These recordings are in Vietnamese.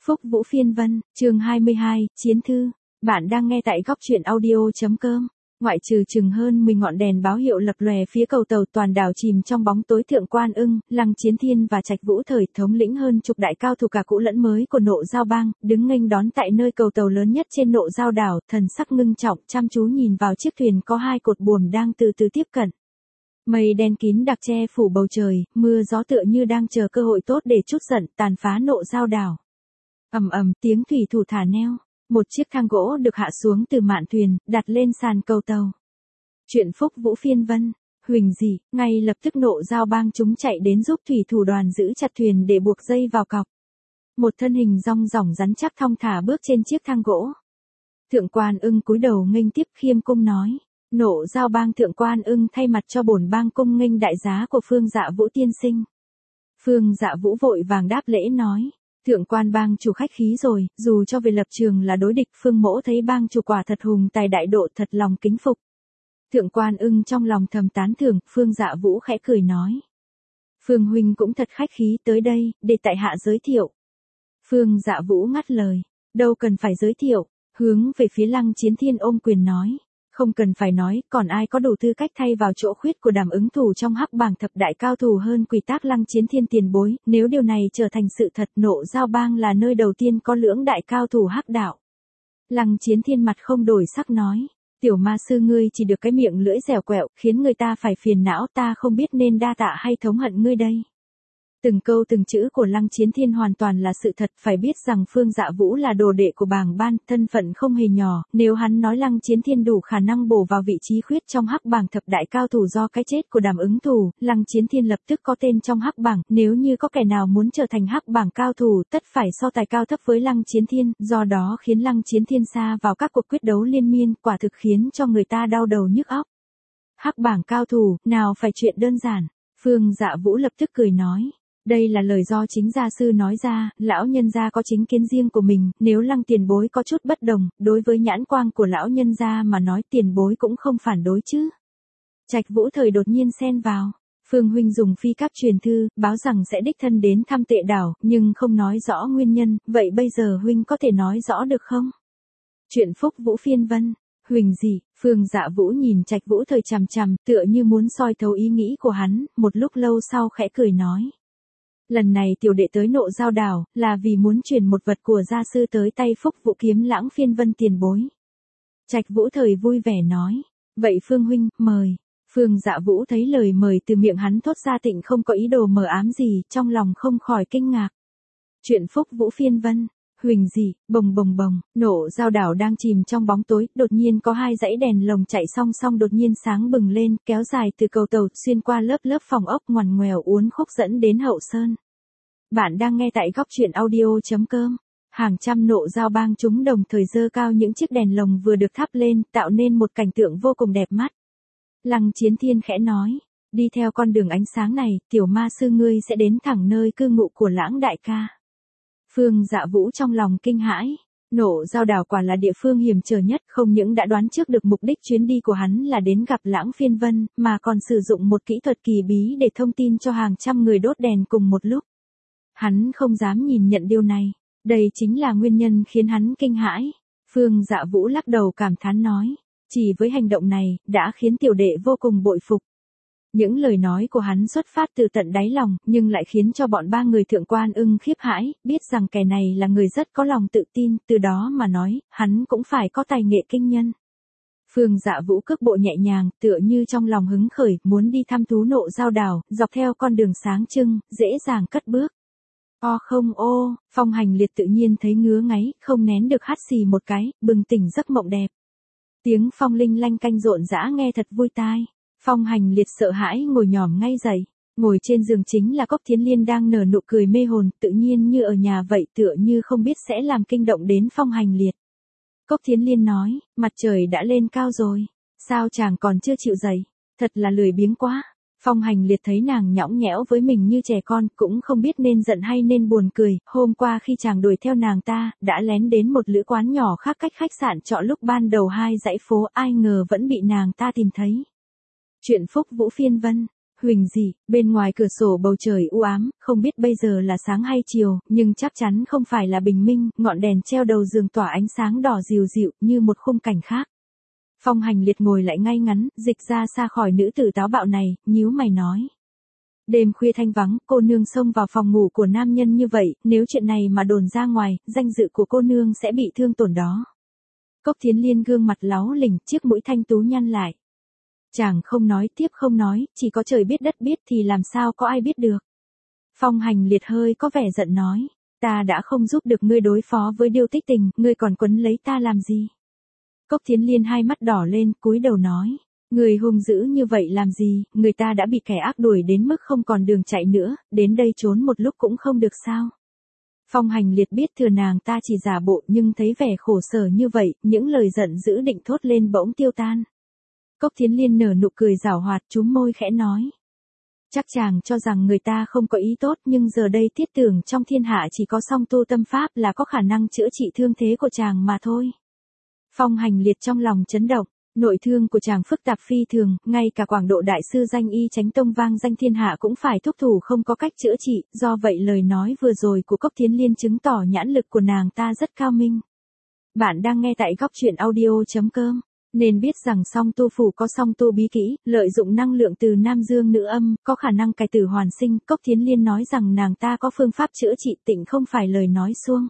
Phúc Vũ Phiên Vân, chương 22, Chiến Thư. Bạn đang nghe tại góc truyện audio.com. Ngoại trừ chừng hơn 10 ngọn đèn báo hiệu lập lòe phía cầu tàu, toàn đảo chìm trong bóng tối. Thượng Quan Ưng, Lăng Chiến Thiên và Trạch Vũ Thời, thống lĩnh hơn chục đại cao thủ cả cũ lẫn mới của Nộ Giao Bang, đứng nghênh đón tại nơi cầu tàu lớn nhất trên Nộ Giao đảo, thần sắc ngưng trọng, chăm chú nhìn vào chiếc thuyền có hai cột buồm đang từ từ tiếp cận. Mây đen kín đặc che phủ bầu trời, mưa gió tựa như đang chờ cơ hội tốt để trút giận, tàn phá Nộ Giao đảo. Ầm ầm, tiếng thủy thủ thả neo, một chiếc thang gỗ được hạ xuống từ mạn thuyền, đặt lên sàn cầu tàu. Chuyện Phúc Vũ Phiên Vân, huỳnh dị, ngay lập tức Nộ Giao Bang chúng chạy đến giúp thủy thủ đoàn giữ chặt thuyền để buộc dây vào cọc. Một thân hình rong ròng rắn chắc thong thả bước trên chiếc thang gỗ. Thượng Quan Ưng cúi đầu nghênh tiếp, khiêm cung nói: Nộ Giao Bang Thượng Quan Ưng thay mặt cho bổn bang cung nghênh đại giá của Phương Dạ Vũ tiên sinh. Phương Dạ Vũ vội vàng đáp lễ nói: Thượng Quan bang chủ khách khí rồi, dù cho về lập trường là đối địch, Phương mỗ thấy bang chủ quả thật hùng tài đại độ, thật lòng kính phục. Thượng Quan Ưng trong lòng thầm tán thưởng. Phương Dạ Vũ khẽ cười nói: Phương huynh cũng thật khách khí, tới đây, để tại hạ giới thiệu. Phương Dạ Vũ ngắt lời: Đâu cần phải giới thiệu, hướng về phía Lăng Chiến Thiên ôm quyền nói: Không cần phải nói, còn ai có đủ tư cách thay vào chỗ khuyết của Đàm ứng thủ trong hắc bảng thập đại cao thủ hơn Quỷ Tác Lăng Chiến Thiên tiền bối. Nếu điều này trở thành sự thật, Nộ Giao Bang là nơi đầu tiên có lưỡng đại cao thủ hắc đạo. Lăng Chiến Thiên mặt không đổi sắc nói: Tiểu ma sư ngươi chỉ được cái miệng lưỡi dẻo quẹo, khiến người ta phải phiền não, ta không biết nên đa tạ hay thống hận ngươi đây. Từng câu từng chữ của Lăng Chiến Thiên hoàn toàn là sự thật, phải biết rằng Phương Dạ Vũ là đồ đệ của bảng ban, thân phận không hề nhỏ, nếu hắn nói Lăng Chiến Thiên đủ khả năng bổ vào vị trí khuyết trong hắc bảng thập đại cao thủ do cái chết của Đàm ứng thủ, Lăng Chiến Thiên lập tức có tên trong hắc bảng, nếu như có kẻ nào muốn trở thành hắc bảng cao thủ, tất phải so tài cao thấp với Lăng Chiến Thiên, do đó khiến Lăng Chiến Thiên sa vào các cuộc quyết đấu liên miên, quả thực khiến cho người ta đau đầu nhức óc. Hắc bảng cao thủ, nào phải chuyện đơn giản. Phương Dạ Vũ lập tức cười nói: Đây là lời do chính gia sư nói ra, lão nhân gia có chính kiến riêng của mình, nếu Lăng tiền bối có chút bất đồng, đối với nhãn quang của lão nhân gia mà nói, tiền bối cũng không phản đối chứ. Trạch Vũ Thời đột nhiên xen vào: Phương huynh dùng phi cáp truyền thư, báo rằng sẽ đích thân đến thăm Tệ đảo, nhưng không nói rõ nguyên nhân, vậy bây giờ huynh có thể nói rõ được không? Chuyện Phúc Vũ Phiên Vân, huỳnh dị. Phương Dạ Vũ nhìn Trạch Vũ Thời chằm chằm, tựa như muốn soi thấu ý nghĩ của hắn, một lúc lâu sau khẽ cười nói: Lần này tiểu đệ tới Nộ Giao đảo, là vì muốn truyền một vật của gia sư tới tay Phúc Vũ Kiếm Lãng Phiên Vân tiền bối. Trạch Vũ Thời vui vẻ nói: Vậy Phương huynh, mời. Phương Dạ Vũ thấy lời mời từ miệng hắn thốt ra tịnh không có ý đồ mờ ám gì, trong lòng không khỏi kinh ngạc. Chuyện Phúc Vũ Phiên Vân, huỳnh dị. Bồng bồng bồng, Nộ Giao đảo đang chìm trong bóng tối, đột nhiên có hai dãy đèn lồng chạy song song đột nhiên sáng bừng lên, kéo dài từ cầu tàu, xuyên qua lớp lớp phòng ốc ngoằn ngoèo uốn khúc dẫn đến hậu sơn. Bạn đang nghe tại góc truyện audio.com. Hàng trăm Nộ Giao Bang chúng đồng thời giơ cao những chiếc đèn lồng vừa được thắp lên, tạo nên một cảnh tượng vô cùng đẹp mắt. Lăng Chiến Thiên khẽ nói: Đi theo con đường ánh sáng này, tiểu ma sư ngươi sẽ đến thẳng nơi cư ngụ của Lãng đại ca. Phương Dạ Vũ trong lòng kinh hãi. Nộ Giao đảo quả là địa phương hiểm trở nhất, không những đã đoán trước được mục đích chuyến đi của hắn là đến gặp Lãng Phiên Vân, mà còn sử dụng một kỹ thuật kỳ bí để thông tin cho hàng trăm người đốt đèn cùng một lúc. Hắn không dám nhìn nhận điều này, đây chính là nguyên nhân khiến hắn kinh hãi. Phương Dạ Vũ lắc đầu cảm thán nói: Chỉ với hành động này, đã khiến tiểu đệ vô cùng bội phục. Những lời nói của hắn xuất phát từ tận đáy lòng, nhưng lại khiến cho bọn ba người Thượng Quan Ưng khiếp hãi, biết rằng kẻ này là người rất có lòng tự tin, từ đó mà nói, hắn cũng phải có tài nghệ kinh nhân. Phương Dạ Vũ cước bộ nhẹ nhàng, tựa như trong lòng hứng khởi, muốn đi thăm thú Nộ Giao đảo, dọc theo con đường sáng trưng, dễ dàng cất bước. Không ô, Phong Hành Liệt tự nhiên thấy ngứa ngáy, không nén được hắt xì một cái, bừng tỉnh giấc mộng đẹp. Tiếng phong linh lanh canh rộn rã nghe thật vui tai. Phong Hành Liệt sợ hãi ngồi nhòm ngay dậy, ngồi trên giường chính là Cốc Thiến Liên đang nở nụ cười mê hồn, tự nhiên như ở nhà vậy, tựa như không biết sẽ làm kinh động đến Phong Hành Liệt. Cốc Thiến Liên nói: Mặt trời đã lên cao rồi, sao chàng còn chưa chịu dậy, thật là lười biếng quá. Phong Hành Liệt thấy nàng nhõng nhẽo với mình như trẻ con, cũng không biết nên giận hay nên buồn cười. Hôm qua khi chàng đuổi theo nàng ta, đã lén đến một lữ quán nhỏ khác cách khách sạn trọ lúc ban đầu 2 dãy phố, ai ngờ vẫn bị nàng ta tìm thấy. Chuyện Phúc Vũ Phiên Vân, huỳnh dị, bên ngoài cửa sổ bầu trời u ám, không biết bây giờ là sáng hay chiều, nhưng chắc chắn không phải là bình minh, ngọn đèn treo đầu giường tỏa ánh sáng đỏ dịu dịu như một khung cảnh khác. Phong Hành Liệt ngồi lại ngay ngắn, dịch ra xa khỏi nữ tử táo bạo này, nhíu mày nói. Đêm khuya thanh vắng, cô nương xông vào phòng ngủ của nam nhân như vậy, nếu chuyện này mà đồn ra ngoài, danh dự của cô nương sẽ bị thương tổn đó. Cốc Thiến Liên gương mặt láu lỉnh, chiếc mũi thanh tú nhăn lại. Chàng không nói tiếp không nói, chỉ có trời biết đất biết thì làm sao có ai biết được. Phong Hành Liệt hơi có vẻ giận nói, ta đã không giúp được ngươi đối phó với Điêu Tích Tình, ngươi còn quấn lấy ta làm gì? Cốc Thiến Liên hai mắt đỏ lên, cúi đầu nói, người hung dữ như vậy làm gì, người ta đã bị kẻ ác đuổi đến mức không còn đường chạy nữa, đến đây trốn một lúc cũng không được sao? Phong Hành Liệt biết thừa nàng ta chỉ giả bộ nhưng thấy vẻ khổ sở như vậy, những lời giận dữ định thốt lên bỗng tiêu tan. Cốc Thiến Liên nở nụ cười giảo hoạt, chúm môi khẽ nói. Chắc chàng cho rằng người ta không có ý tốt nhưng giờ đây thiết tưởng trong thiên hạ chỉ có song tu tâm pháp là có khả năng chữa trị thương thế của chàng mà thôi. Phong Hành Liệt trong lòng chấn động, nội thương của chàng phức tạp phi thường, ngay cả Quảng Độ đại sư danh y Chánh Tông vang danh thiên hạ cũng phải thúc thủ không có cách chữa trị, do vậy lời nói vừa rồi của Cốc Thiến Liên chứng tỏ nhãn lực của nàng ta rất cao minh. Bạn đang nghe tại goctruyện.audio.com. Nên biết rằng song tu phủ có song tu bí kỹ, lợi dụng năng lượng từ nam dương nữ âm, có khả năng cải tử hoàn sinh. Cốc Thiến Liên nói rằng nàng ta có phương pháp chữa trị tịnh không phải lời nói suông.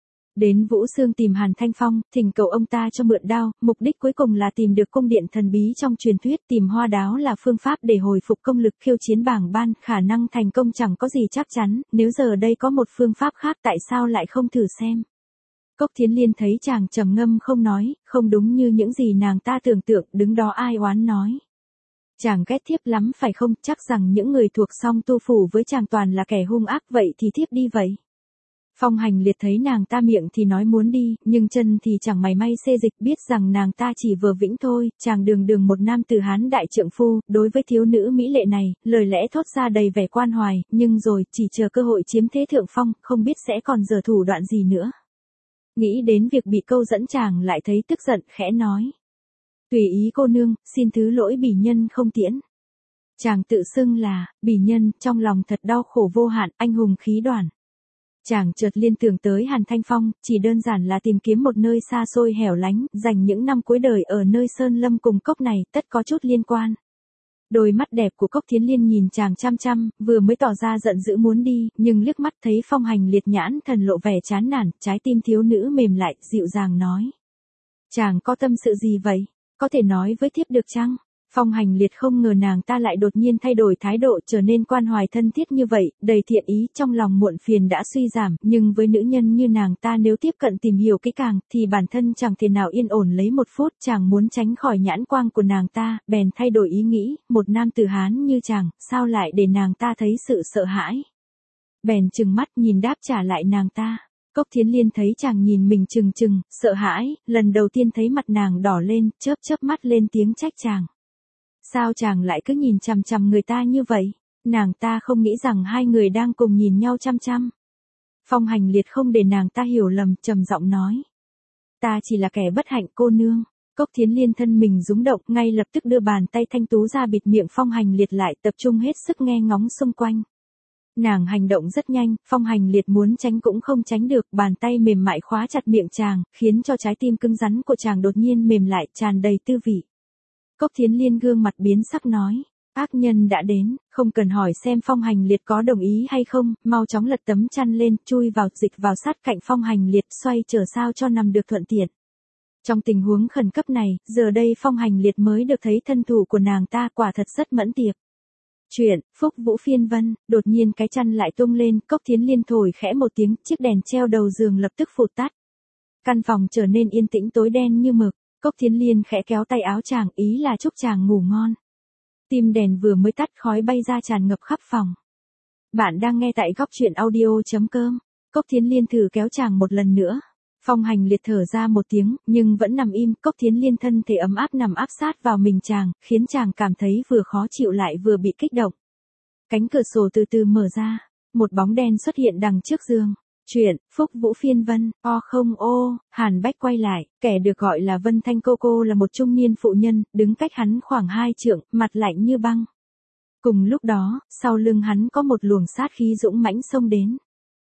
Đến Vũ Xương tìm Hàn Thanh Phong, thỉnh cầu ông ta cho mượn đao, mục đích cuối cùng là tìm được cung điện thần bí trong truyền thuyết, tìm hoa đáo là phương pháp để hồi phục công lực khiêu chiến bảng ban, khả năng thành công chẳng có gì chắc chắn, nếu giờ đây có một phương pháp khác tại sao lại không thử xem. Cốc Thiến Liên thấy chàng trầm ngâm không nói, không đúng như những gì nàng ta tưởng tượng, đứng đó ai oán nói. Chàng ghét thiếp lắm phải không, chắc rằng những người thuộc song tu phủ với chàng toàn là kẻ hung ác, vậy thì thiếp đi vậy. Phong Hành Liệt thấy nàng ta miệng thì nói muốn đi, nhưng chân thì chẳng mảy may xê dịch, biết rằng nàng ta chỉ vừa vĩnh thôi, chàng đường đường một nam tử Hán đại trượng phu, đối với thiếu nữ mỹ lệ này, lời lẽ thốt ra đầy vẻ quan hoài, nhưng rồi, chỉ chờ cơ hội chiếm thế thượng phong, không biết sẽ còn giở thủ đoạn gì nữa. Nghĩ đến việc bị câu dẫn chàng lại thấy tức giận, khẽ nói. Tùy ý cô nương, xin thứ lỗi bỉ nhân không tiễn. Chàng tự xưng là, bỉ nhân, trong lòng thật đau khổ vô hạn, anh hùng khí đoàn. Chàng chợt liên tưởng tới Hàn Thanh Phong, chỉ đơn giản là tìm kiếm một nơi xa xôi hẻo lánh, dành những năm cuối đời ở nơi sơn lâm cùng cốc này, tất có chút liên quan. Đôi mắt đẹp của Cốc Thiến Liên nhìn chàng chăm chăm, vừa mới tỏ ra giận dữ muốn đi, nhưng liếc mắt thấy Phong Hành Liệt nhãn thần lộ vẻ chán nản, trái tim thiếu nữ mềm lại, dịu dàng nói. Chàng có tâm sự gì vậy? Có thể nói với thiếp được chăng? Phong Hành Liệt không ngờ nàng ta lại đột nhiên thay đổi thái độ trở nên quan hoài thân thiết như vậy, đầy thiện ý, trong lòng muộn phiền đã suy giảm, nhưng với nữ nhân như nàng ta nếu tiếp cận tìm hiểu kỹ càng, thì bản thân chẳng thể nào yên ổn lấy một phút, chàng muốn tránh khỏi nhãn quang của nàng ta, bèn thay đổi ý nghĩ, một nam tử Hán như chàng, sao lại để nàng ta thấy sự sợ hãi. Bèn trừng mắt nhìn đáp trả lại nàng ta. Cốc Thiến Liên thấy chàng nhìn mình trừng trừng, sợ hãi, lần đầu tiên thấy mặt nàng đỏ lên, chớp chớp mắt lên tiếng trách chàng. Sao chàng lại cứ nhìn chằm chằm người ta như vậy? Nàng ta không nghĩ rằng hai người đang cùng nhìn nhau chăm chăm. Phong Hành Liệt không để nàng ta hiểu lầm, trầm giọng nói. Ta chỉ là kẻ bất hạnh cô nương. Cốc Thiến Liên thân mình rúng động, ngay lập tức đưa bàn tay thanh tú ra bịt miệng Phong Hành Liệt lại, tập trung hết sức nghe ngóng xung quanh. Nàng hành động rất nhanh, Phong Hành Liệt muốn tránh cũng không tránh được, bàn tay mềm mại khóa chặt miệng chàng, khiến cho trái tim cứng rắn của chàng đột nhiên mềm lại, tràn đầy tư vị. Cốc Thiến Liên gương mặt biến sắc nói, ác nhân đã đến, không cần hỏi xem Phong Hành Liệt có đồng ý hay không, mau chóng lật tấm chăn lên, chui vào, dịch vào sát cạnh Phong Hành Liệt, xoay trở sao cho nằm được thuận tiện. Trong tình huống khẩn cấp này, giờ đây Phong Hành Liệt mới được thấy thân thủ của nàng ta, quả thật rất mẫn tiệp. Chuyện, Phúc Vũ Phiên Vân, đột nhiên cái chăn lại tung lên, Cốc Thiến Liên thổi khẽ một tiếng, chiếc đèn treo đầu giường lập tức phụt tắt. Căn phòng trở nên yên tĩnh tối đen như mực. Cốc Thiến Liên khẽ kéo tay áo chàng, ý là chúc chàng ngủ ngon. Tim đèn vừa mới tắt, khói bay ra tràn ngập khắp phòng. Bạn đang nghe tại goctruyện.audio.com. Cốc Thiến Liên thử kéo chàng một lần nữa. Phong Hành Liệt thở ra một tiếng, nhưng vẫn nằm im. Cốc Thiến Liên thân thể ấm áp nằm áp sát vào mình chàng, khiến chàng cảm thấy vừa khó chịu lại vừa bị kích động. Cánh cửa sổ từ từ mở ra, một bóng đen xuất hiện đằng trước giường. Chuyện, Phúc Vũ Phiên Vân, Hàn Bách quay lại, kẻ được gọi là Vân Thanh cô là một trung niên phụ nhân, đứng cách hắn khoảng 2 trượng, mặt lạnh như băng. Cùng lúc đó, sau lưng hắn có một luồng sát khí dũng mãnh xông đến.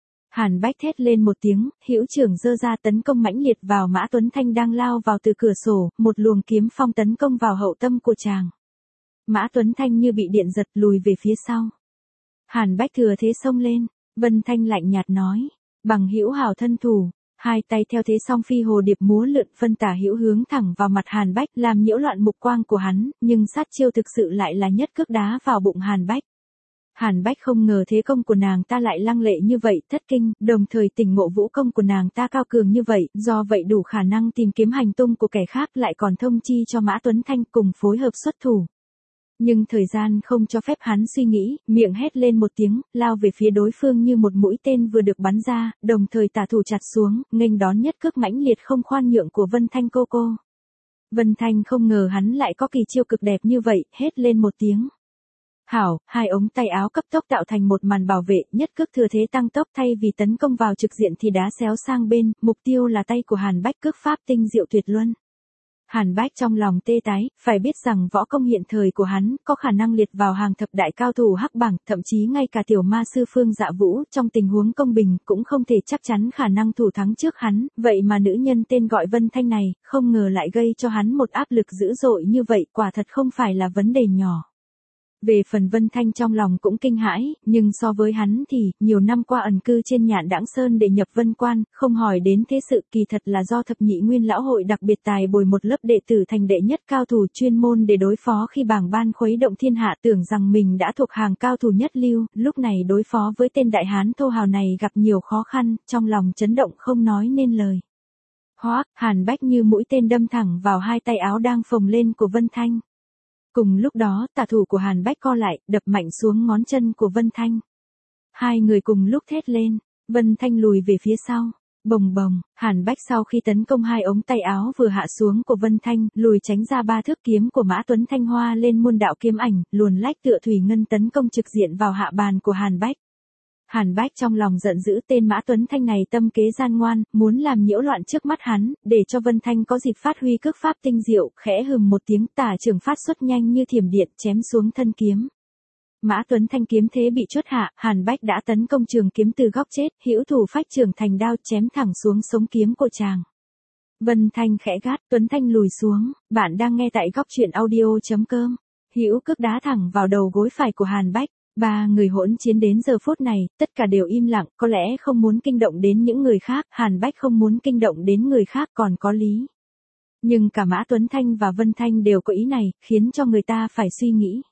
Hàn Bách thét lên một tiếng, hữu trưởng giơ ra tấn công mãnh liệt vào Mã Tuấn Thanh đang lao vào từ cửa sổ, một luồng kiếm phong tấn công vào hậu tâm của chàng. Mã Tuấn Thanh như bị điện giật lùi về phía sau. Hàn Bách thừa thế xông lên, Vân Thanh lạnh nhạt nói, bằng hữu hảo thân thủ, hai tay theo thế song phi hồ điệp múa lượn phân tả hữu hướng thẳng vào mặt Hàn Bách làm nhiễu loạn mục quang của hắn, nhưng sát chiêu thực sự lại là nhất cước đá vào bụng Hàn Bách. Hàn Bách không ngờ thế công của nàng ta lại lăng lệ như vậy, thất kinh, đồng thời tỉnh ngộ vũ công của nàng ta cao cường như vậy, do vậy đủ khả năng tìm kiếm hành tung của kẻ khác lại còn thông chi cho Mã Tuấn Thanh cùng phối hợp xuất thủ. Nhưng thời gian không cho phép hắn suy nghĩ, miệng hét lên một tiếng, lao về phía đối phương như một mũi tên vừa được bắn ra, đồng thời tả thủ chặt xuống, nghênh đón nhất cước mãnh liệt không khoan nhượng của Vân Thanh cô. Vân Thanh không ngờ hắn lại có kỳ chiêu cực đẹp như vậy, hét lên một tiếng. Hảo, hai ống tay áo cấp tốc tạo thành một màn bảo vệ, nhất cước thừa thế tăng tốc thay vì tấn công vào trực diện thì đá xéo sang bên, mục tiêu là tay của Hàn Bách cước pháp tinh diệu tuyệt luân. Hàn Bách trong lòng tê tái, phải biết rằng võ công hiện thời của hắn có khả năng liệt vào hàng thập đại cao thủ hắc bảng, thậm chí ngay cả tiểu ma sư Phương Dạ Vũ trong tình huống công bình cũng không thể chắc chắn khả năng thủ thắng trước hắn, vậy mà nữ nhân tên gọi Vân Thanh này, không ngờ lại gây cho hắn một áp lực dữ dội như vậy, quả thật không phải là vấn đề nhỏ. Về phần Vân Thanh trong lòng cũng kinh hãi, nhưng so với hắn thì, nhiều năm qua ẩn cư trên Nhạn Đãng Sơn để nhập Vân Quan, không hỏi đến thế sự kỳ thật là do thập nhị nguyên lão hội đặc biệt tài bồi một lớp đệ tử thành đệ nhất cao thủ chuyên môn để đối phó khi bảng ban khuấy động thiên hạ, tưởng rằng mình đã thuộc hàng cao thủ nhất lưu, lúc này đối phó với tên đại hán thô hào này gặp nhiều khó khăn, trong lòng chấn động không nói nên lời. Hoác, Hàn Bách như mũi tên đâm thẳng vào hai tay áo đang phồng lên của Vân Thanh. Cùng lúc đó, tả thủ của Hàn Bách co lại, đập mạnh xuống ngón chân của Vân Thanh. Hai người cùng lúc thét lên, Vân Thanh lùi về phía sau. Bồng bồng, Hàn Bách sau khi tấn công hai ống tay áo vừa hạ xuống của Vân Thanh, lùi tránh ra ba thước kiếm của Mã Tuấn Thanh hoa lên môn đạo kiếm ảnh, luồn lách tựa thủy ngân tấn công trực diện vào hạ bàn của Hàn Bách. Hàn Bách trong lòng giận dữ, tên Mã Tuấn Thanh này tâm kế gian ngoan, muốn làm nhiễu loạn trước mắt hắn, để cho Vân Thanh có dịp phát huy cước pháp tinh diệu, khẽ hừm một tiếng, tả trường phát xuất nhanh như thiểm điện chém xuống thân kiếm. Mã Tuấn Thanh kiếm thế bị chốt hạ, Hàn Bách đã tấn công trường kiếm từ góc chết, hữu thủ phách trường thành đao chém thẳng xuống sống kiếm của chàng. Vân Thanh khẽ gắt, Tuấn Thanh lùi xuống, bạn đang nghe tại góc truyện audio.com. Hữu cước đá thẳng vào đầu gối phải của Hàn Bách. Ba người hỗn chiến đến giờ phút này, tất cả đều im lặng, có lẽ không muốn kinh động đến những người khác, Hàn Bách không muốn kinh động đến người khác còn có lý. Nhưng cả Mã Tuấn Thanh và Vân Thanh đều có ý này, khiến cho người ta phải suy nghĩ.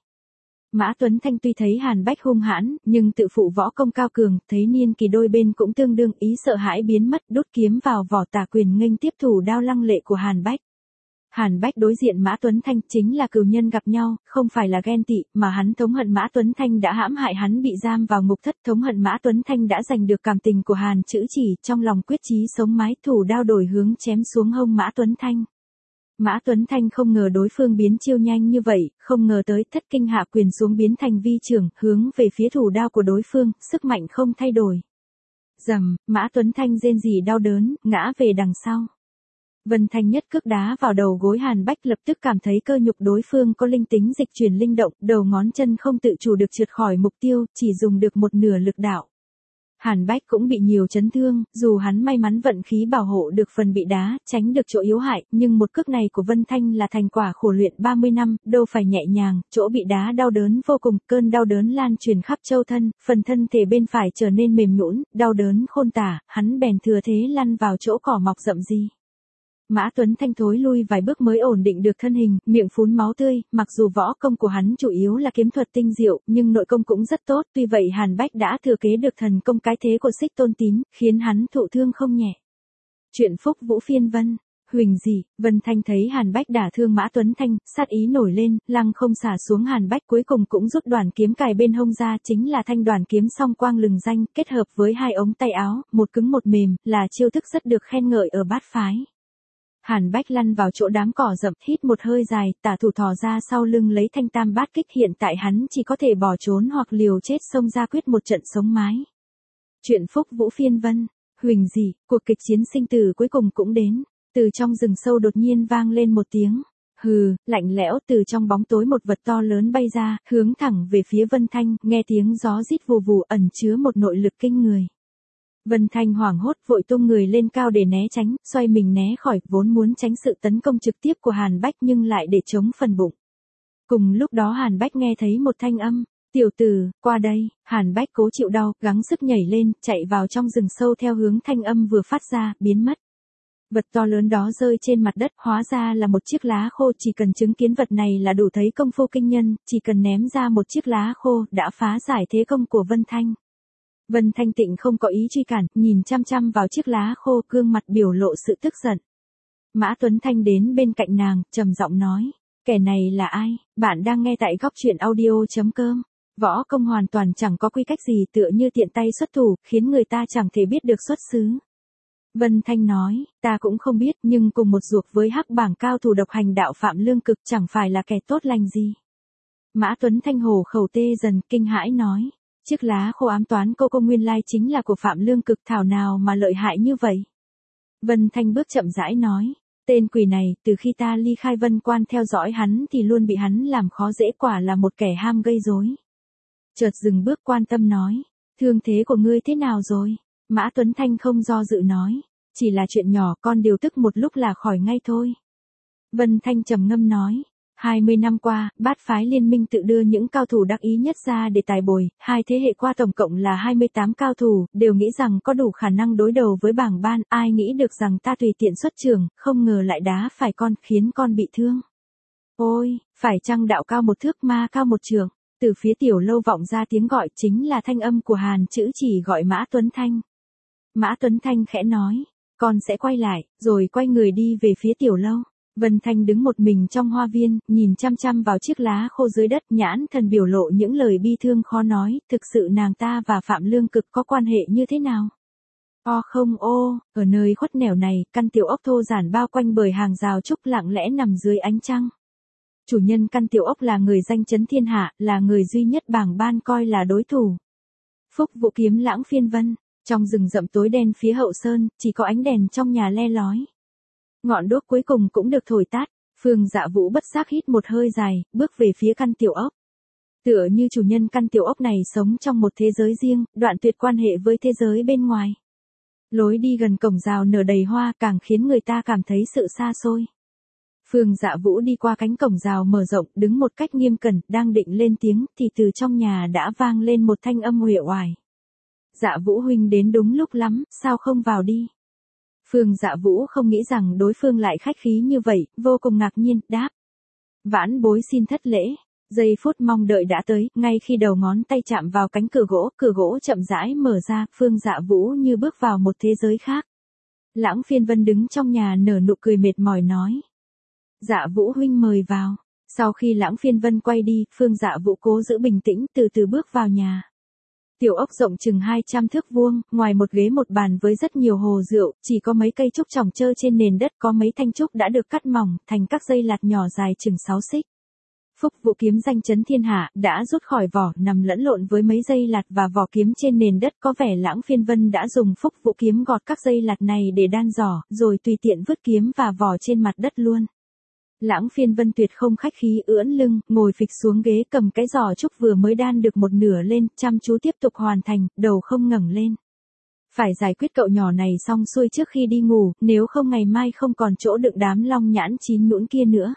Mã Tuấn Thanh tuy thấy Hàn Bách hung hãn, nhưng tự phụ võ công cao cường, thấy niên kỳ đôi bên cũng tương đương, ý sợ hãi biến mất, đút kiếm vào vỏ tả quyền nghênh tiếp thủ đao lăng lệ của Hàn Bách. Hàn Bách đối diện Mã Tuấn Thanh chính là cừu nhân gặp nhau, không phải là ghen tị, mà hắn thống hận Mã Tuấn Thanh đã hãm hại hắn bị giam vào ngục thất, thống hận Mã Tuấn Thanh đã giành được cảm tình của Hàn Chữ Chỉ, trong lòng quyết chí sống mái, thủ đao đổi hướng chém xuống hông Mã Tuấn Thanh. Mã Tuấn Thanh không ngờ đối phương biến chiêu nhanh như vậy, không ngờ tới thất kinh hạ quyền xuống biến thành vi trưởng, hướng về phía thủ đao của đối phương, sức mạnh không thay đổi. Rầm, Mã Tuấn Thanh rên rỉ đau đớn, ngã về đằng sau. Vân Thanh nhất cước đá vào đầu gối Hàn Bách, lập tức cảm thấy cơ nhục đối phương có linh tính dịch chuyển linh động, đầu ngón chân không tự chủ được trượt khỏi mục tiêu, chỉ dùng được một nửa lực đạo. Hàn Bách cũng bị nhiều chấn thương, dù hắn may mắn vận khí bảo hộ được phần bị đá, tránh được chỗ yếu hại, nhưng một cước này của Vân Thanh là thành quả khổ luyện 30 năm, đâu phải nhẹ nhàng, chỗ bị đá đau đớn vô cùng, cơn đau đớn lan truyền khắp châu thân, phần thân thể bên phải trở nên mềm nhũn, đau đớn khôn tả, hắn bèn thừa thế lăn vào chỗ cỏ mọc rậm rì. Mã Tuấn Thanh thối lui vài bước mới ổn định được thân hình, miệng phún máu tươi, mặc dù võ công của hắn chủ yếu là kiếm thuật tinh diệu, nhưng nội công cũng rất tốt, tuy vậy Hàn Bách đã thừa kế được thần công cái thế của Xích Tôn Tín, khiến hắn thụ thương không nhẹ. Chuyện Phúc Vũ Phiên Vân, Huỳnh Dị, Vân Thanh thấy Hàn Bách đả thương Mã Tuấn Thanh, sát ý nổi lên, lăng không xả xuống Hàn Bách, cuối cùng cũng rút đoàn kiếm cài bên hông ra, chính là thanh đoàn kiếm song quang lừng danh, kết hợp với hai ống tay áo, một cứng một mềm, là chiêu thức rất được khen ngợi ở bát phái. Hàn Bách lăn vào chỗ đám cỏ rậm, hít một hơi dài, tả thủ thò ra sau lưng lấy thanh tam bát kích, hiện tại hắn chỉ có thể bỏ trốn hoặc liều chết xông ra quyết một trận sống mái. Chuyện Phúc Vũ Phiên Vân, Huỳnh Dị, cuộc kịch chiến sinh tử cuối cùng cũng đến, từ trong rừng sâu đột nhiên vang lên một tiếng. Hừ, lạnh lẽo, từ trong bóng tối một vật to lớn bay ra, hướng thẳng về phía Vân Thanh, nghe tiếng gió rít vù vù ẩn chứa một nội lực kinh người. Vân Thanh hoảng hốt vội tung người lên cao để né tránh, xoay mình né khỏi, vốn muốn tránh sự tấn công trực tiếp của Hàn Bách nhưng lại để chống phần bụng. Cùng lúc đó Hàn Bách nghe thấy một thanh âm, tiểu tử, qua đây. Hàn Bách cố chịu đau, gắng sức nhảy lên, chạy vào trong rừng sâu theo hướng thanh âm vừa phát ra, biến mất. Vật to lớn đó rơi trên mặt đất, hóa ra là một chiếc lá khô, chỉ cần chứng kiến vật này là đủ thấy công phu kinh nhân, chỉ cần ném ra một chiếc lá khô, đã phá giải thế công của Vân Thanh. Vân Thanh Tịnh không có ý truy cản, nhìn chăm chăm vào chiếc lá khô, gương mặt biểu lộ sự tức giận. Mã Tuấn Thanh đến bên cạnh nàng, trầm giọng nói, kẻ này là ai? Bạn đang nghe tại góc truyện audio.com. Võ công hoàn toàn chẳng có quy cách gì, tựa như tiện tay xuất thủ, khiến người ta chẳng thể biết được xuất xứ. Vân Thanh nói, ta cũng không biết, nhưng cùng một ruột với hắc bảng cao thủ độc hành đạo Phạm Lương Cực chẳng phải là kẻ tốt lành gì. Mã Tuấn Thanh hổ khẩu tê dần, kinh hãi nói, chiếc lá khô ám toán cô nguyên lai chính là của Phạm Lương Cực, thảo nào mà lợi hại như vậy. Vân Thanh bước chậm rãi nói, tên quỷ này, từ khi ta ly khai Vân Quan theo dõi hắn thì luôn bị hắn làm khó dễ, quả là một kẻ ham gây rối. Chợt dừng bước quan tâm nói, thương thế của ngươi thế nào rồi? Mã Tuấn Thanh không do dự nói, chỉ là chuyện nhỏ, con điều tức một lúc là khỏi ngay thôi. Vân Thanh trầm ngâm nói, 20 năm qua, bát phái liên minh tự đưa những cao thủ đắc ý nhất ra để tài bồi, 2 thế hệ qua tổng cộng là 28 cao thủ, đều nghĩ rằng có đủ khả năng đối đầu với bảng ban, ai nghĩ được rằng ta tùy tiện xuất trường, không ngờ lại đá phải con, khiến con bị thương. Ôi, phải chăng đạo cao một thước ma cao một trượng? Từ phía tiểu lâu vọng ra tiếng gọi, chính là thanh âm của Hàn Chữ Chỉ gọi Mã Tuấn Thanh. Mã Tuấn Thanh khẽ nói, con sẽ quay lại, rồi quay người đi về phía tiểu lâu. Vân Thanh đứng một mình trong hoa viên, nhìn chăm chăm vào chiếc lá khô dưới đất, nhãn thần biểu lộ những lời bi thương khó nói, thực sự nàng ta và Phạm Lương Cực có quan hệ như thế nào? Không ở nơi khuất nẻo này, căn tiểu ốc thô giản bao quanh bởi hàng rào trúc lặng lẽ nằm dưới ánh trăng. Chủ nhân căn tiểu ốc là người danh chấn thiên hạ, là người duy nhất bảng ban coi là đối thủ. Phúc Vũ Kiếm Lãng Phiên Vân. Trong rừng rậm tối đen phía hậu sơn, chỉ có ánh đèn trong nhà le lói. Ngọn đuốc cuối cùng cũng được thổi tắt, Phương Dạ Vũ bất giác hít một hơi dài, bước về phía căn tiểu ốc. Tựa như chủ nhân căn tiểu ốc này sống trong một thế giới riêng, đoạn tuyệt quan hệ với thế giới bên ngoài. Lối đi gần cổng rào nở đầy hoa càng khiến người ta cảm thấy sự xa xôi. Phương Dạ Vũ đi qua cánh cổng rào mở rộng, đứng một cách nghiêm cẩn, đang định lên tiếng thì từ trong nhà đã vang lên một thanh âm uể oải. Dạ Vũ huynh đến đúng lúc lắm, sao không vào đi? Phương Dạ Vũ không nghĩ rằng đối phương lại khách khí như vậy, vô cùng ngạc nhiên, đáp. Vãn bối xin thất lễ. Giây phút mong đợi đã tới, ngay khi đầu ngón tay chạm vào cánh cửa gỗ chậm rãi mở ra, Phương Dạ Vũ như bước vào một thế giới khác. Lãng Phiên Vân đứng trong nhà nở nụ cười mệt mỏi nói. Dạ Vũ huynh mời vào. Sau khi Lãng Phiên Vân quay đi, Phương Dạ Vũ cố giữ bình tĩnh, từ từ bước vào nhà. Tiểu ốc rộng chừng 200 thước vuông, ngoài một ghế một bàn với rất nhiều hồ rượu, chỉ có mấy cây trúc trồng trơ trên nền đất, có mấy thanh trúc đã được cắt mỏng, thành các dây lạt nhỏ dài chừng 6 xích. Phúc Vũ Kiếm danh chấn thiên hạ, đã rút khỏi vỏ, nằm lẫn lộn với mấy dây lạt và vỏ kiếm trên nền đất, có vẻ Lãng Phiên Vân đã dùng Phúc Vũ Kiếm gọt các dây lạt này để đan giỏ, rồi tùy tiện vứt kiếm và vỏ trên mặt đất luôn. Lãng Phiên Vân tuyệt không khách khí, ưỡn lưng, ngồi phịch xuống ghế, cầm cái giỏ trúc vừa mới đan được một nửa lên, chăm chú tiếp tục hoàn thành, đầu không ngẩng lên. Phải giải quyết cậu nhỏ này xong xuôi trước khi đi ngủ, nếu không ngày mai không còn chỗ đựng đám long nhãn chín nhũn kia nữa.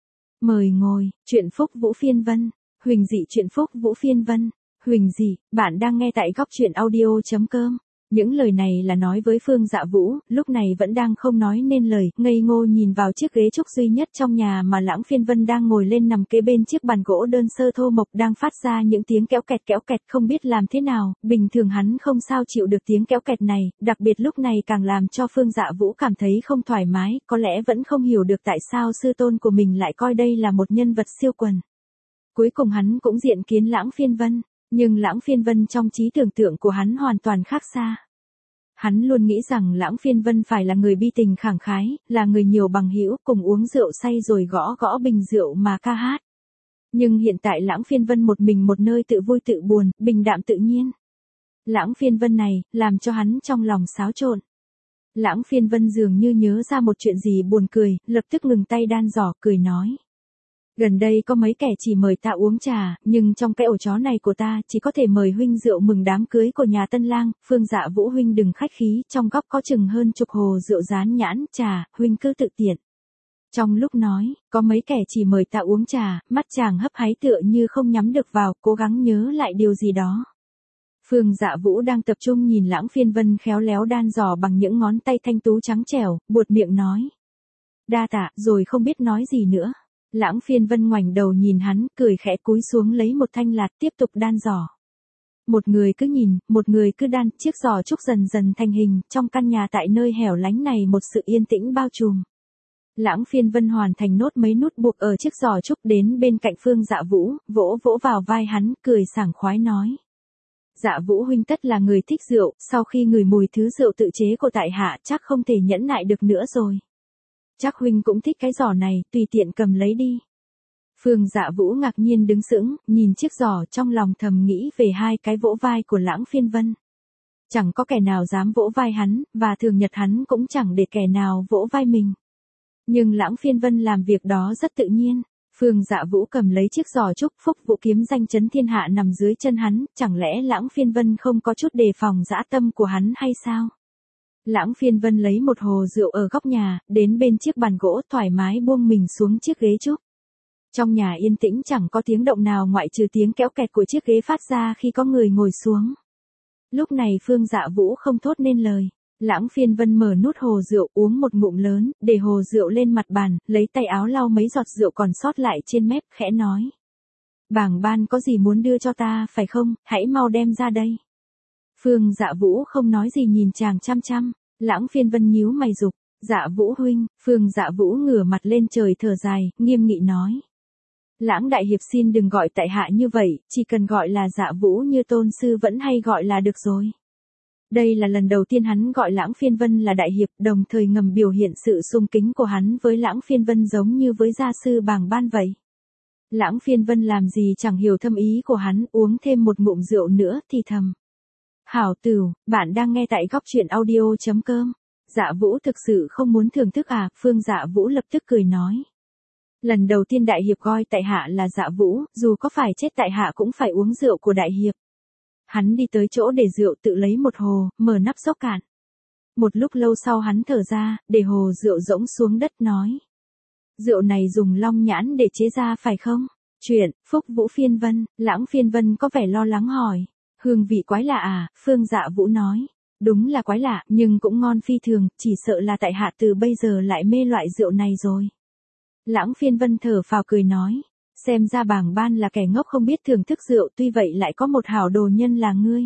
Mời ngồi, chuyện Phúc Vũ Phiên Vân, Huỳnh Dị chuyện Phúc Vũ Phiên Vân, Huỳnh Dị, bạn đang nghe tại góc truyện audio.com. Những lời này là nói với Phương Dạ Vũ, lúc này vẫn đang không nói nên lời, ngây ngô nhìn vào chiếc ghế trúc duy nhất trong nhà mà Lãng Phiên Vân đang ngồi lên nằm kế bên chiếc bàn gỗ đơn sơ thô mộc đang phát ra những tiếng kéo kẹt không biết làm thế nào, bình thường hắn không sao chịu được tiếng kéo kẹt này, đặc biệt lúc này càng làm cho Phương Dạ Vũ cảm thấy không thoải mái, có lẽ vẫn không hiểu được tại sao sư tôn của mình lại coi đây là một nhân vật siêu quần. Cuối cùng hắn cũng diện kiến Lãng Phiên Vân. Nhưng Lãng Phiên Vân trong trí tưởng tượng của hắn hoàn toàn khác xa. Hắn luôn nghĩ rằng Lãng Phiên Vân phải là người bi tình khẳng khái, là người nhiều bằng hữu, cùng uống rượu say rồi gõ gõ bình rượu mà ca hát. Nhưng hiện tại Lãng Phiên Vân một mình một nơi tự vui tự buồn, bình đạm tự nhiên. Lãng Phiên Vân này, làm cho hắn trong lòng xáo trộn. Lãng Phiên Vân dường như nhớ ra một chuyện gì buồn cười, lập tức ngừng tay đan giỏ, cười nói. Gần đây có mấy kẻ chỉ mời ta uống trà, nhưng trong cái ổ chó này của ta chỉ có thể mời huynh rượu mừng đám cưới của nhà tân lang, Phương Dạ Vũ huynh đừng khách khí, trong góc có chừng hơn chục hồ rượu rán nhãn, trà, huynh cứ tự tiện. Trong lúc nói, có mấy kẻ chỉ mời ta uống trà, mắt chàng hấp háy tựa như không nhắm được vào, cố gắng nhớ lại điều gì đó. Phương Dạ Vũ đang tập trung nhìn Lãng Phiên Vân khéo léo đan giò bằng những ngón tay thanh tú trắng trẻo, buột miệng nói. Đa tạ, rồi không biết nói gì nữa. Lãng Phiên Vân ngoảnh đầu nhìn hắn, cười khẽ cúi xuống lấy một thanh lạt tiếp tục đan giò. Một người cứ nhìn, một người cứ đan, chiếc giò trúc dần dần thành hình, trong căn nhà tại nơi hẻo lánh này một sự yên tĩnh bao trùm. Lãng Phiên Vân hoàn thành nốt mấy nút buộc ở chiếc giò trúc đến bên cạnh Phương Dạ Vũ, vỗ vỗ vào vai hắn, cười sảng khoái nói. Dạ Vũ huynh tất là người thích rượu, sau khi ngửi mùi thứ rượu tự chế của tại hạ chắc không thể nhẫn nại được nữa rồi. Chắc huynh cũng thích cái giỏ này, tùy tiện cầm lấy đi. Phương Dạ Vũ ngạc nhiên đứng sững, nhìn chiếc giỏ trong lòng thầm nghĩ về hai cái vỗ vai của Lãng Phiên Vân. Chẳng có kẻ nào dám vỗ vai hắn, và thường nhật hắn cũng chẳng để kẻ nào vỗ vai mình. Nhưng Lãng Phiên Vân làm việc đó rất tự nhiên. Phương Dạ Vũ cầm lấy chiếc giò trúc, Phúc Vũ kiếm danh chấn thiên hạ nằm dưới chân hắn, chẳng lẽ Lãng Phiên Vân không có chút đề phòng dã tâm của hắn hay sao? Lãng Phiên Vân lấy một hồ rượu ở góc nhà, đến bên chiếc bàn gỗ thoải mái buông mình xuống chiếc ghế trúc. Trong nhà yên tĩnh chẳng có tiếng động nào ngoại trừ tiếng kéo kẹt của chiếc ghế phát ra khi có người ngồi xuống. Lúc này Phương Dạ Vũ không thốt nên lời. Lãng Phiên Vân mở nút hồ rượu uống một ngụm lớn, để hồ rượu lên mặt bàn, lấy tay áo lau mấy giọt rượu còn sót lại trên mép, khẽ nói. Bàng ban có gì muốn đưa cho ta, phải không, hãy mau đem ra đây. Phương Dạ Vũ không nói gì nhìn chàng chăm chăm, Lãng Phiên Vân nhíu mày giục, Dạ Vũ huynh, Phương Dạ Vũ ngửa mặt lên trời thở dài, nghiêm nghị nói. Lãng đại hiệp xin đừng gọi tại hạ như vậy, chỉ cần gọi là Dạ Vũ như tôn sư vẫn hay gọi là được rồi. Đây là lần đầu tiên hắn gọi Lãng Phiên Vân là đại hiệp, đồng thời ngầm biểu hiện sự sung kính của hắn với Lãng Phiên Vân giống như với gia sư Bàng Ban vậy. Lãng Phiên Vân làm gì chẳng hiểu thâm ý của hắn, uống thêm một ngụm rượu nữa thì thầm. Hảo Tửu, bạn đang nghe tại góc truyện audio.com. Dạ Vũ thực sự không muốn thưởng thức à? Phương Dạ Vũ lập tức cười nói. Lần đầu tiên đại hiệp gọi tại hạ là Dạ Vũ, dù có phải chết tại hạ cũng phải uống rượu của đại hiệp. Hắn đi tới chỗ để rượu tự lấy một hồ, mở nắp xốc cạn. Một lúc lâu sau hắn thở ra, để hồ rượu rỗng xuống đất nói. Rượu này dùng long nhãn để chế ra phải không? Chuyện, Phúc Vũ Phiên Vân, Lãng Phiên Vân có vẻ lo lắng hỏi. Hương vị quái lạ à? Phương Dạ Vũ nói. Đúng là quái lạ, nhưng cũng ngon phi thường, chỉ sợ là tại hạ từ bây giờ lại mê loại rượu này rồi. Lãng Phiên Vân thở phào cười nói. Xem ra Bàng Ban là kẻ ngốc không biết thưởng thức rượu, tuy vậy lại có một hảo đồ nhân là ngươi.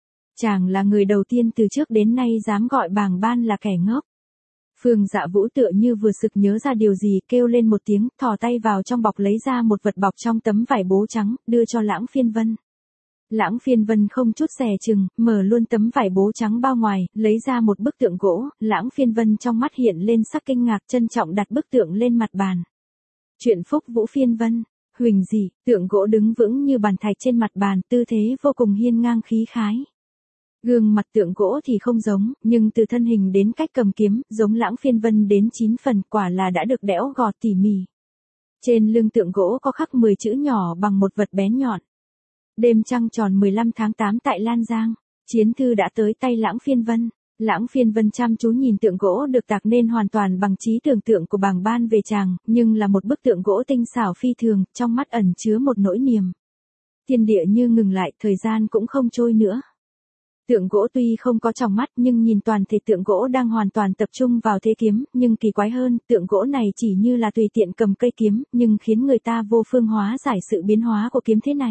Chàng là người đầu tiên từ trước đến nay dám gọi Bàng Ban là kẻ ngốc. Phương Dạ Vũ tựa như vừa sực nhớ ra điều gì, kêu lên một tiếng, thò tay vào trong bọc lấy ra một vật bọc trong tấm vải bố trắng, đưa cho Lãng Phiên Vân. Lãng Phiên Vân không chút dè chừng, mở luôn tấm vải bố trắng bao ngoài, lấy ra một bức tượng gỗ, Lãng Phiên Vân trong mắt hiện lên sắc kinh ngạc, trân trọng đặt bức tượng lên mặt bàn. Chuyện Phúc Vũ Phiên Vân. Huỳnh dị, tượng gỗ đứng vững như bàn thạch trên mặt bàn, tư thế vô cùng hiên ngang khí khái. Gương mặt tượng gỗ thì không giống, nhưng từ thân hình đến cách cầm kiếm, giống Lãng Phiên Vân đến 9 phần, quả là đã được đẽo gọt tỉ mỉ. Trên lưng tượng gỗ có khắc 10 chữ nhỏ bằng một vật bén nhọn. Đêm trăng tròn 15 tháng 8 tại Lan Giang, chiến thư đã tới tay Lãng Phiên Vân. Lãng Phiên Vân chăm chú nhìn tượng gỗ được tạc nên hoàn toàn bằng trí tưởng tượng của Bàng Ban về chàng, nhưng là một bức tượng gỗ tinh xảo phi thường, trong mắt ẩn chứa một nỗi niềm. Thiên địa như ngừng lại, thời gian cũng không trôi nữa. Tượng gỗ tuy không có tròng mắt nhưng nhìn toàn thể tượng gỗ đang hoàn toàn tập trung vào thế kiếm, nhưng kỳ quái hơn, tượng gỗ này chỉ như là tùy tiện cầm cây kiếm, nhưng khiến người ta vô phương hóa giải sự biến hóa của kiếm thế này.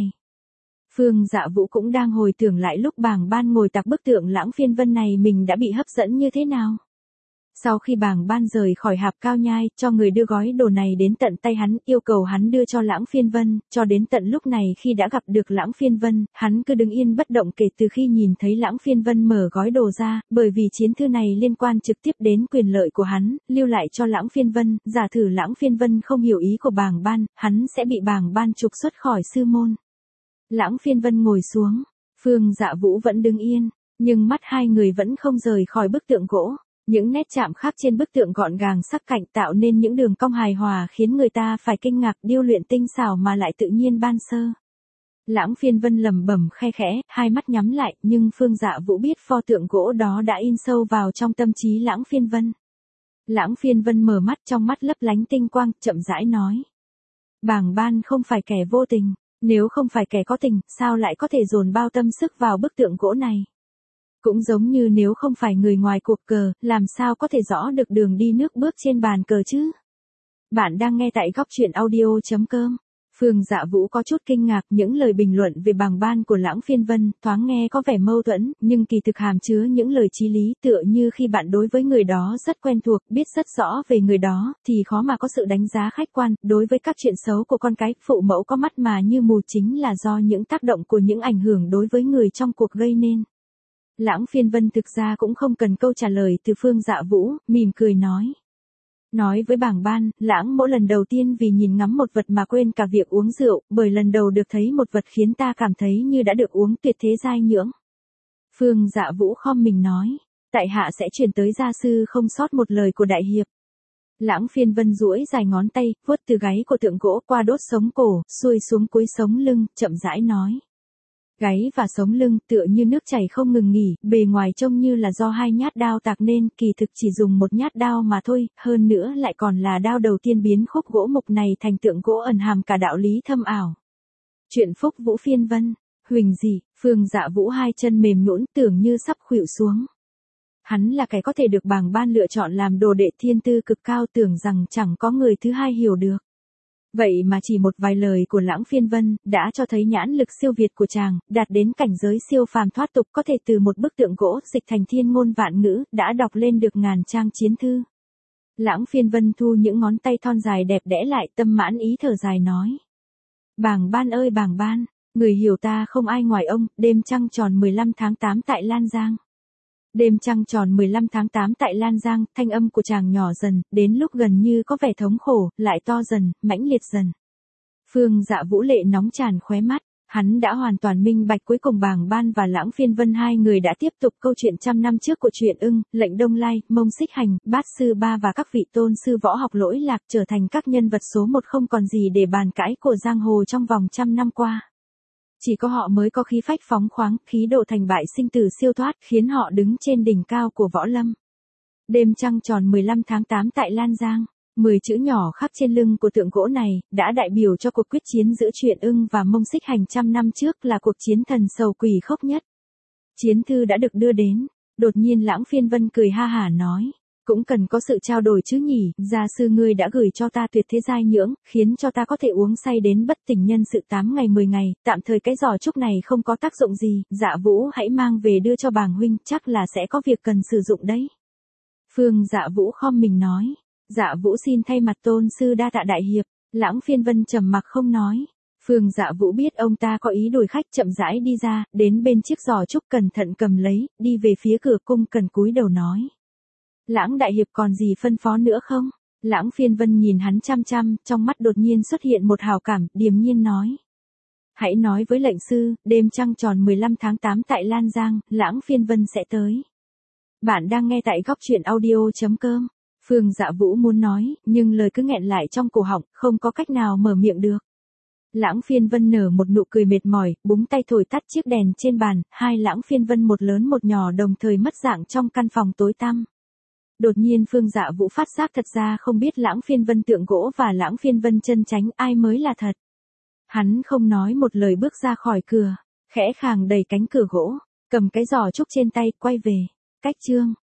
Phương Dạ Vũ cũng đang hồi tưởng lại lúc Bàng Ban ngồi tạc bức tượng Lãng Phiên Vân này mình đã bị hấp dẫn như thế nào. Sau khi Bàng Ban rời khỏi Hạp Cao Nhai, cho người đưa gói đồ này đến tận tay hắn, yêu cầu hắn đưa cho Lãng Phiên Vân, cho đến tận lúc này khi đã gặp được Lãng Phiên Vân, hắn cứ đứng yên bất động kể từ khi nhìn thấy Lãng Phiên Vân mở gói đồ ra, bởi vì chiến thư này liên quan trực tiếp đến quyền lợi của hắn, lưu lại cho Lãng Phiên Vân, giả thử Lãng Phiên Vân không hiểu ý của Bàng Ban, hắn sẽ bị Bàng Ban trục xuất khỏi sư môn. Lãng Phiên Vân ngồi xuống, Phương Dạ Vũ vẫn đứng yên, nhưng mắt hai người vẫn không rời khỏi bức tượng gỗ. Những nét chạm khắc trên bức tượng gọn gàng sắc cạnh tạo nên những đường cong hài hòa khiến người ta phải kinh ngạc, điêu luyện tinh xảo mà lại tự nhiên ban sơ. Lãng Phiên Vân lẩm bẩm khe khẽ, hai mắt nhắm lại, nhưng Phương Dạ Vũ biết pho tượng gỗ đó đã in sâu vào trong tâm trí Lãng Phiên Vân. Lãng Phiên Vân mở mắt, trong mắt lấp lánh tinh quang, chậm rãi nói. Bàng Ban không phải kẻ vô tình, nếu không phải kẻ có tình, sao lại có thể dồn bao tâm sức vào bức tượng gỗ này? Cũng giống như nếu không phải người ngoài cuộc cờ, làm sao có thể rõ được đường đi nước bước trên bàn cờ chứ? Bạn đang nghe tại góc truyện audio.com. Phương Dạ Vũ có chút kinh ngạc, những lời bình luận về Bàng Ban của Lãng Phiên Vân, thoáng nghe có vẻ mâu thuẫn, nhưng kỳ thực hàm chứa những lời chí lý, tựa như khi bạn đối với người đó rất quen thuộc, biết rất rõ về người đó, thì khó mà có sự đánh giá khách quan. Đối với các chuyện xấu của con cái, phụ mẫu có mắt mà như mù chính là do những tác động của những ảnh hưởng đối với người trong cuộc gây nên. Lãng Phiên Vân thực ra cũng không cần câu trả lời từ Phương Dạ Vũ, mỉm cười nói. Nói với Bàng Ban, Lãng Mỗ lần đầu tiên vì nhìn ngắm một vật mà quên cả việc uống rượu, bởi lần đầu được thấy một vật khiến ta cảm thấy như đã được uống tuyệt thế giai nhưỡng. Phương Dạ Vũ khom mình nói, tại hạ sẽ truyền tới gia sư không sót một lời của đại hiệp. Lãng Phiên Vân duỗi dài ngón tay, vuốt từ gáy của tượng gỗ qua đốt sống cổ, xuôi xuống cuối sống lưng, chậm rãi nói. Gáy và sống lưng tựa như nước chảy không ngừng nghỉ, bề ngoài trông như là do hai nhát đao tạc nên, kỳ thực chỉ dùng một nhát đao mà thôi, hơn nữa lại còn là đao đầu tiên biến khúc gỗ mục này thành tượng gỗ ẩn hàm cả đạo lý thâm ảo. Chuyện Phúc Vũ Phiên Vân, huỳnh dị, Phương Dạ Vũ hai chân mềm nhũn tưởng như sắp khuỵu xuống. Hắn là kẻ có thể được Bàng Ban lựa chọn làm đồ đệ thiên tư cực cao, tưởng rằng chẳng có người thứ hai hiểu được. Vậy mà chỉ một vài lời của Lãng Phiên Vân đã cho thấy nhãn lực siêu việt của chàng, đạt đến cảnh giới siêu phàm thoát tục, có thể từ một bức tượng gỗ dịch thành thiên ngôn vạn ngữ, đã đọc lên được ngàn trang chiến thư. Lãng Phiên Vân thu những ngón tay thon dài đẹp đẽ lại, tâm mãn ý thở dài nói. Bàng Ban ơi Bàng Ban, người hiểu ta không ai ngoài ông. Đêm trăng tròn 15 tháng 8 tại Lan Giang. Đêm trăng tròn 15 tháng 8 tại Lan Giang, thanh âm của chàng nhỏ dần, đến lúc gần như có vẻ thống khổ, lại to dần, mãnh liệt dần. Phương Dạ Vũ lệ nóng tràn khóe mắt, hắn đã hoàn toàn minh bạch, cuối cùng Bàng Ban và Lãng Phiên Vân hai người đã tiếp tục câu chuyện trăm năm trước của Truyện Ưng, Lệnh Đông Lai, Mông Xích Hành, Bát Sư Ba và các vị tôn sư võ học lỗi lạc, trở thành các nhân vật số một không còn gì để bàn cãi của giang hồ trong vòng trăm năm qua. Chỉ có họ mới có khí phách phóng khoáng, khí độ thành bại sinh tử siêu thoát, khiến họ đứng trên đỉnh cao của võ lâm. Đêm trăng tròn 15 tháng 8 tại Lan Giang, 10 chữ nhỏ khắc trên lưng của tượng gỗ này, đã đại biểu cho cuộc quyết chiến giữa Truyện Ưng và Mông Xích Hành trăm năm trước, là cuộc chiến thần sầu quỷ khốc nhất. Chiến thư đã được đưa đến, đột nhiên Lãng Phiên Vân cười ha hả nói. Cũng cần có sự trao đổi chứ nhỉ, gia sư ngươi đã gửi cho ta tuyệt thế giai nhưỡng, khiến cho ta có thể uống say đến bất tỉnh nhân sự 8 ngày 10 ngày, tạm thời cái giỏ trúc này không có tác dụng gì, Dạ Vũ hãy mang về đưa cho Bàng huynh, chắc là sẽ có việc cần sử dụng đấy. Phương Dạ Vũ khom mình nói, Dạ Vũ xin thay mặt tôn sư đa tạ đại hiệp. Lãng Phiên Vân trầm mặc không nói. Phương Dạ Vũ biết ông ta có ý đuổi khách, chậm rãi đi ra, đến bên chiếc giỏ trúc cẩn thận cầm lấy, đi về phía cửa cung cần cúi đầu nói. Lãng đại hiệp còn gì phân phó nữa không? Lãng Phiên Vân nhìn hắn chăm chăm, trong mắt đột nhiên xuất hiện một hào cảm, điềm nhiên nói. Hãy nói với lệnh sư, đêm trăng tròn 15 tháng 8 tại Lan Giang, Lãng Phiên Vân sẽ tới. Bạn đang nghe tại góc truyện audio.com. Phương Dạ Vũ muốn nói, nhưng lời cứ nghẹn lại trong cổ họng, không có cách nào mở miệng được. Lãng Phiên Vân nở một nụ cười mệt mỏi, búng tay thổi tắt chiếc đèn trên bàn, hai Lãng Phiên Vân một lớn một nhỏ đồng thời mất dạng trong căn phòng tối tăm. Đột nhiên Phương Dạ Vũ phát giác thật ra không biết Lãng Phiên Vân tượng gỗ và Lãng Phiên Vân chân chánh ai mới là thật. Hắn không nói một lời bước ra khỏi cửa, khẽ khàng đẩy cánh cửa gỗ, cầm cái giỏ trúc trên tay, quay về. Cách chương